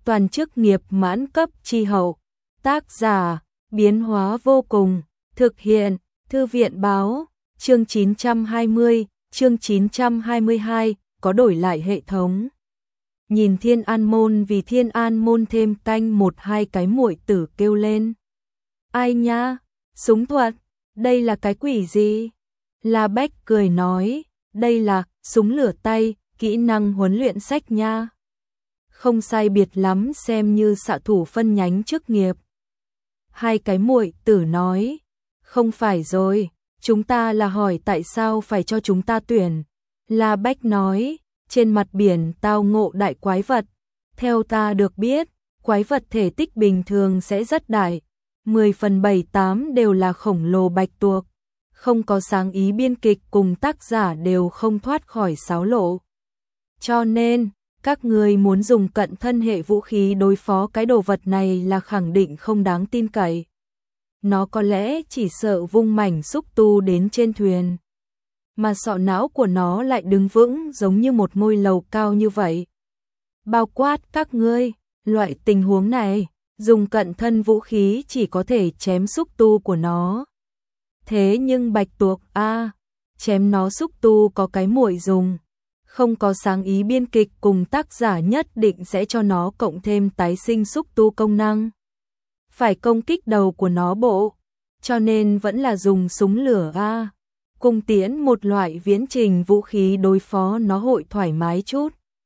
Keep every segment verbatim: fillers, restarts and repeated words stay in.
toàn chức nghiệp mãn cấp chi hậu. Tác giả, biến hóa vô cùng, thực hiện, Thư viện báo, chương chín trăm hai mươi, chương chín trăm hai mươi hai, có đổi lại hệ thống. Nhìn Thiên An Môn vì Thiên An Môn thêm canh một hai cái muội tử kêu lên. Ai nha, súng thuật, đây là cái quỷ gì? La Bách cười nói, đây là súng lửa tay, kỹ năng huấn luyện sách nha. Không sai biệt lắm, xem như xạ thủ phân nhánh chức nghiệp. Hai cái muội tử nói, không phải rồi, chúng ta là hỏi tại sao phải cho chúng ta tuyển. La Bách nói, trên mặt biển tao ngộ đại quái vật. Theo ta được biết, quái vật thể tích bình thường sẽ rất đại. mười phần bảy tám đều là khổng lồ bạch tuộc. Không có sáng ý biên kịch cùng tác giả đều không thoát khỏi xáo lộ. Cho nên, các người muốn dùng cận thân hệ vũ khí đối phó cái đồ vật này là khẳng định không đáng tin cậy. Nó có lẽ chỉ sợ vung mảnh xúc tu đến trên thuyền. Mà sọ não của nó lại đứng vững giống như một ngôi lầu cao như vậy. Bao quát các ngươi, loại tình huống này, dùng cận thân vũ khí chỉ có thể chém xúc tu của nó. Thế nhưng bạch tuộc a, chém nó xúc tu có cái muội dùng. Không có sáng ý biên kịch cùng tác giả nhất định sẽ cho nó cộng thêm tái sinh xúc tu công năng. Phải công kích đầu của nó bộ, cho nên vẫn là dùng súng lửa a. Cung tiễn một loại viễn trình vũ khí đối phó nó hội thoải mái chút.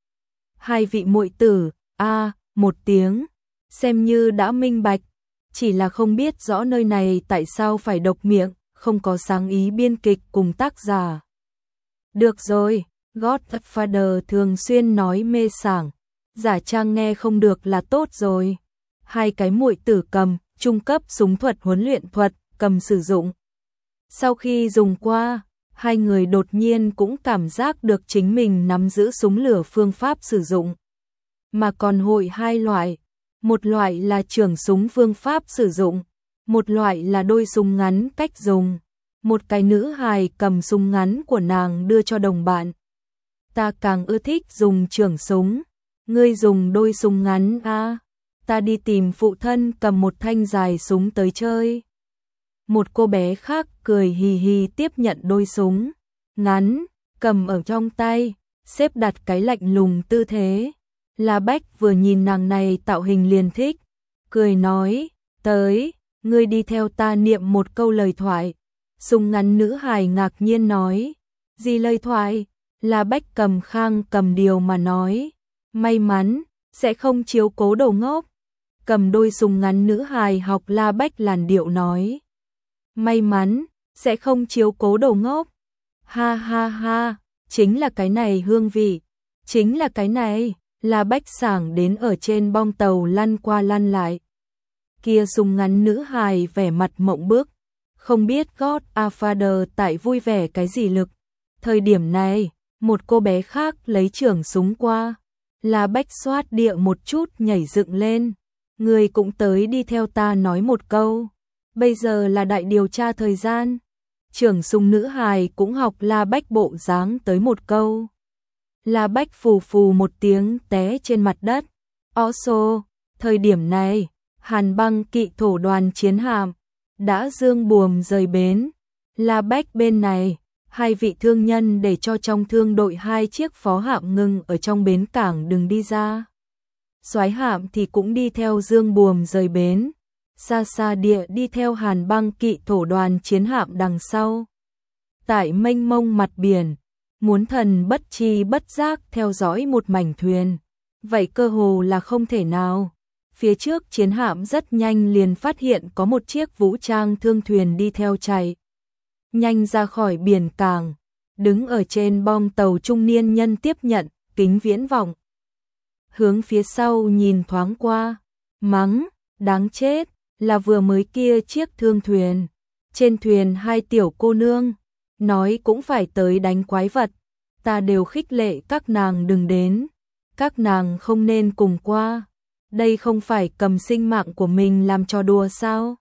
Hai vị muội tử, a, một tiếng, xem như đã minh bạch, chỉ là không biết rõ nơi này tại sao phải độc miệng, không có sáng ý biên kịch cùng tác giả. Được rồi, Godfather thường xuyên nói mê sảng, giả trang nghe không được là tốt rồi. Hai cái muội tử cầm, trung cấp súng thuật huấn luyện thuật, cầm sử dụng. Sau khi dùng qua, hai người đột nhiên cũng cảm giác được chính mình nắm giữ súng lửa phương pháp sử dụng. Mà còn hội hai loại, một loại là trưởng súng phương pháp sử dụng, một loại là đôi súng ngắn cách dùng. Một cái nữ hài cầm súng ngắn của nàng đưa cho đồng bạn. Ta càng ưa thích dùng trưởng súng, ngươi dùng đôi súng ngắn a, à, ta đi tìm phụ thân cầm một thanh dài súng tới chơi. Một cô bé khác cười hì hì tiếp nhận đôi súng ngắn, cầm ở trong tay, xếp đặt cái lạnh lùng tư thế. La Bách vừa nhìn nàng này tạo hình liền thích, cười nói, tới, ngươi đi theo ta niệm một câu lời thoại. Súng ngắn nữ hài ngạc nhiên nói, gì lời thoại? La Bách cầm khang cầm điều mà nói, may mắn, sẽ không chiếu cố đồ ngốc. Cầm đôi súng ngắn nữ hài học La Bách làn điệu nói, may mắn, sẽ không chiếu cố đồ ngốc. Ha ha ha, chính là cái này hương vị, chính là cái này. La Bách sảng đến ở trên bong tàu lăn qua lăn lại. Kia súng ngắn nữ hài vẻ mặt mộng bức, không biết Godfather tại vui vẻ cái gì lực. Thời điểm này, một cô bé khác lấy trưởng súng qua. La Bách xoát địa một chút nhảy dựng lên. Người cũng tới đi theo ta nói một câu. Bây giờ là đại điều tra thời gian. Trưởng súng nữ hài cũng học La Bách bộ dáng tới một câu. La Bách phù phù một tiếng té trên mặt đất. Also, thời điểm này, Hàn Băng kỵ thổ đoàn chiến hạm đã dương buồm rời bến. La Bách bên này, hai vị thương nhân để cho trong thương đội hai chiếc phó hạm ngừng ở trong bến cảng đừng đi ra. Soái hạm thì cũng đi theo dương buồm rời bến. Xa xa địa đi theo Hàn Băng kỵ thổ đoàn chiến hạm đằng sau. Tại mênh mông mặt biển, muốn thần bất chi bất giác theo dõi một mảnh thuyền, vậy cơ hồ là không thể nào. Phía trước chiến hạm rất nhanh liền phát hiện có một chiếc vũ trang thương thuyền đi theo chạy. Nhanh ra khỏi biển cảng, đứng ở trên bong tàu trung niên nhân tiếp nhận, kính viễn vọng. Hướng phía sau nhìn thoáng qua, mắng, đáng chết, là vừa mới kia chiếc thương thuyền. Trên thuyền hai tiểu cô nương, nói cũng phải tới đánh quái vật. Ta đều khích lệ các nàng đừng đến, các nàng không nên cùng qua. Đây không phải cầm sinh mạng của mình làm trò đùa sao?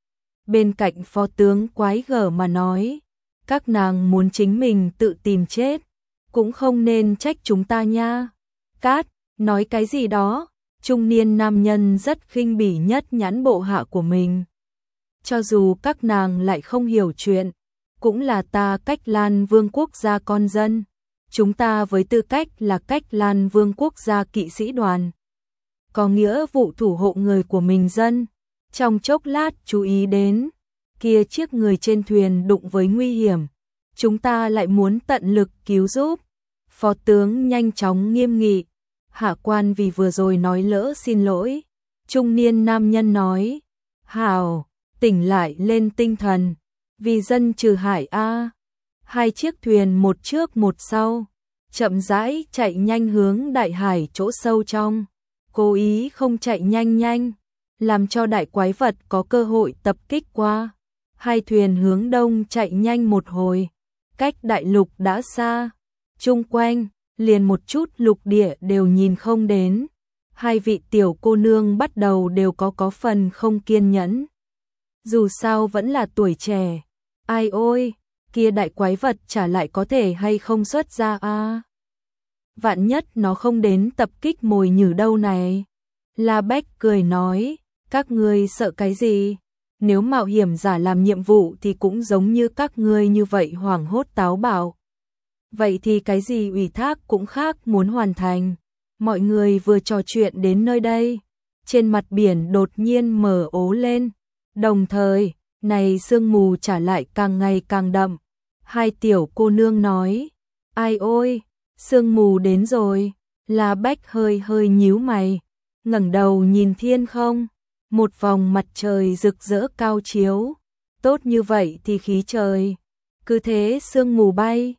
Bên cạnh phó tướng quái gở mà nói, các nàng muốn chính mình tự tìm chết, cũng không nên trách chúng ta nha. Cát, nói cái gì đó, Trung niên nam nhân rất khinh bỉ nhất nhãn bộ hạ của mình. Cho dù các nàng lại không hiểu chuyện, cũng là ta Cách Lan Vương quốc gia con dân. Chúng ta với tư cách là Cách Lan Vương quốc gia kỵ sĩ đoàn, có nghĩa vụ thủ hộ người của mình dân. Trong chốc lát chú ý đến, kia chiếc người trên thuyền đụng với nguy hiểm. Chúng ta lại muốn tận lực cứu giúp. Phó tướng nhanh chóng nghiêm nghị. Hạ quan vì vừa rồi nói lỡ xin lỗi. Trung niên nam nhân nói. Hào, tỉnh lại lên tinh thần. Vì dân trừ hại a. Hai chiếc thuyền một trước một sau, chậm rãi chạy nhanh hướng đại hải chỗ sâu trong. Cố ý không chạy nhanh nhanh, làm cho đại quái vật có cơ hội tập kích qua. Hai thuyền hướng đông chạy nhanh một hồi, cách đại lục đã xa, chung quanh liền một chút lục địa đều nhìn không đến. Hai vị tiểu cô nương bắt đầu đều có có phần không kiên nhẫn. Dù sao vẫn là tuổi trẻ. Ai ôi, kia đại quái vật trả lại có thể hay không xuất ra a? À? Vạn nhất nó không đến tập kích mồi nhử đâu này. La Bách cười nói, các ngươi sợ cái gì? Nếu mạo hiểm giả làm nhiệm vụ thì cũng giống như các ngươi như vậy hoảng hốt táo bạo. Vậy thì cái gì ủy thác cũng khác muốn hoàn thành. Mọi người vừa trò chuyện đến nơi đây, trên mặt biển đột nhiên mờ ố lên. Đồng thời, này sương mù trả lại càng ngày càng đậm. Hai tiểu cô nương nói, ai ôi, sương mù đến rồi. La Bách hơi hơi nhíu mày, ngẩng đầu nhìn thiên không. Một vòng mặt trời rực rỡ cao chiếu. Tốt như vậy thì khí trời. Cứ thế sương mù bay.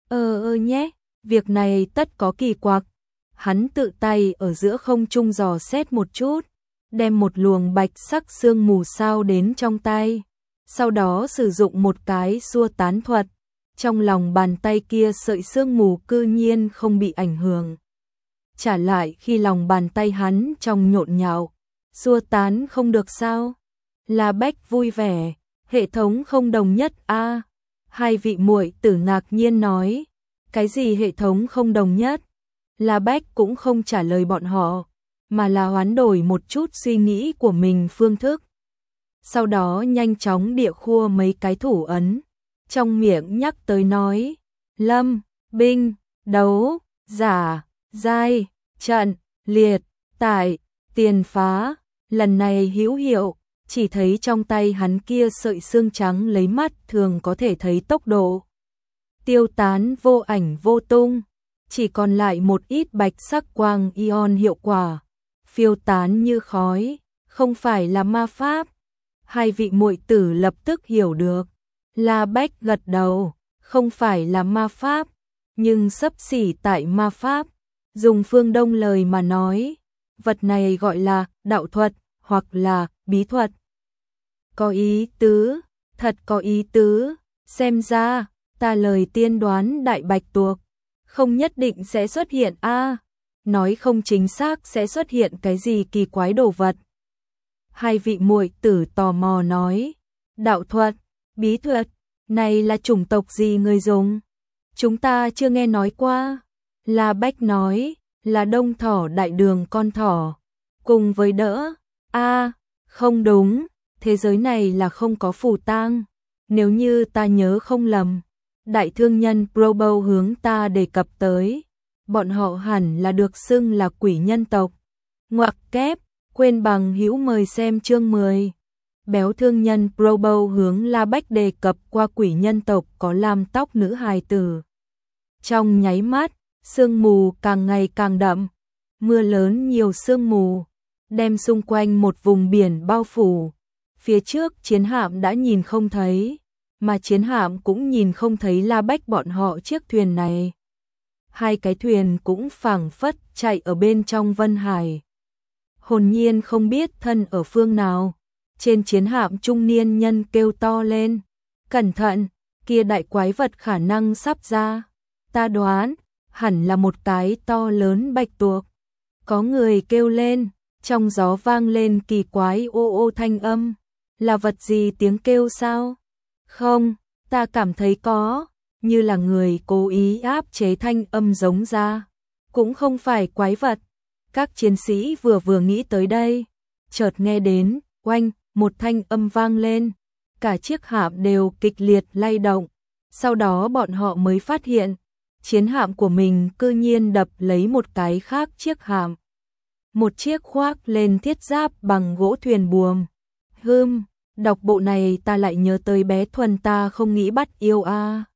Ơ ơ nhé, việc này tất có kỳ quặc. Hắn tự tay ở giữa không trung dò xét một chút, đem một luồng bạch sắc sương mù sao đến trong tay. Sau đó sử dụng một cái xua tán thuật. Trong lòng bàn tay kia sợi sương mù cư nhiên không bị ảnh hưởng. Trả lại khi lòng bàn tay hắn trong nhộn nhạo, xua tán không được sao? La Bách vui vẻ, hệ thống không đồng nhất a. À, hai vị muội tử ngạc nhiên nói, cái gì hệ thống không đồng nhất? La Bách cũng không trả lời bọn họ, mà là hoán đổi một chút suy nghĩ của mình phương thức. Sau đó nhanh chóng địa khua mấy cái thủ ấn, trong miệng nhắc tới nói, lâm, binh, đấu, giả, giai, trận, liệt, tải, tiền phá. Lần này hữu hiệu, chỉ thấy trong tay hắn kia sợi xương trắng lấy mắt thường có thể thấy tốc độ tiêu tán vô ảnh vô tung, chỉ còn lại một ít bạch sắc quang ion hiệu quả, phiêu tán như khói, không phải là ma pháp. Hai vị muội tử lập tức hiểu được. La Bách gật đầu, không phải là ma pháp, nhưng xấp xỉ tại ma pháp. Dùng phương Đông lời mà nói, vật này gọi là đạo thuật hoặc là bí thuật. Có ý tứ, thật có ý tứ, xem ra ta lời tiên đoán đại bạch tuộc không nhất định sẽ xuất hiện a, à, nói không chính xác sẽ xuất hiện cái gì kỳ quái đồ vật. Hai vị muội tử tò mò nói, đạo thuật, bí thuật, này là chủng tộc gì người dùng? Chúng ta chưa nghe nói qua. La Bách nói, là đông thỏ đại đường con thỏ, cùng với đỡ. A, à, không đúng, thế giới này là không có phù tang. Nếu như ta nhớ không lầm, đại thương nhân Probo hướng ta đề cập tới, bọn họ hẳn là được xưng là quỷ nhân tộc. Ngoặc kép, quên bằng hữu mời xem chương mười. Béo thương nhân Probo hướng La Bách đề cập qua quỷ nhân tộc có lam tóc nữ hài tử. Trong nháy mắt, sương mù càng ngày càng đậm, mưa lớn nhiều sương mù, đem xung quanh một vùng biển bao phủ. Phía trước chiến hạm đã nhìn không thấy, mà chiến hạm cũng nhìn không thấy La Bách bọn họ chiếc thuyền này. Hai cái thuyền cũng phảng phất chạy ở bên trong vân hải. Hồn nhiên không biết thân ở phương nào. Trên chiến hạm trung niên nhân kêu to lên, cẩn thận, kia đại quái vật khả năng sắp ra. Ta đoán, hẳn là một cái to lớn bạch tuộc. Có người kêu lên, trong gió vang lên kỳ quái ô ô thanh âm. Là vật gì tiếng kêu sao? Không, ta cảm thấy có, như là người cố ý áp chế thanh âm giống ra. Cũng không phải quái vật, Các chiến sĩ vừa vừa nghĩ tới đây, chợt nghe đến, oanh, một thanh âm vang lên, cả chiếc hạm đều kịch liệt lay động. Sau đó bọn họ mới phát hiện, chiến hạm của mình cư nhiên đập lấy một cái khác chiếc hạm. Một chiếc khoác lên thiết giáp bằng gỗ thuyền buồm. Hừm, đọc bộ này ta lại nhớ tới bé Thuần ta không nghĩ bắt yêu a.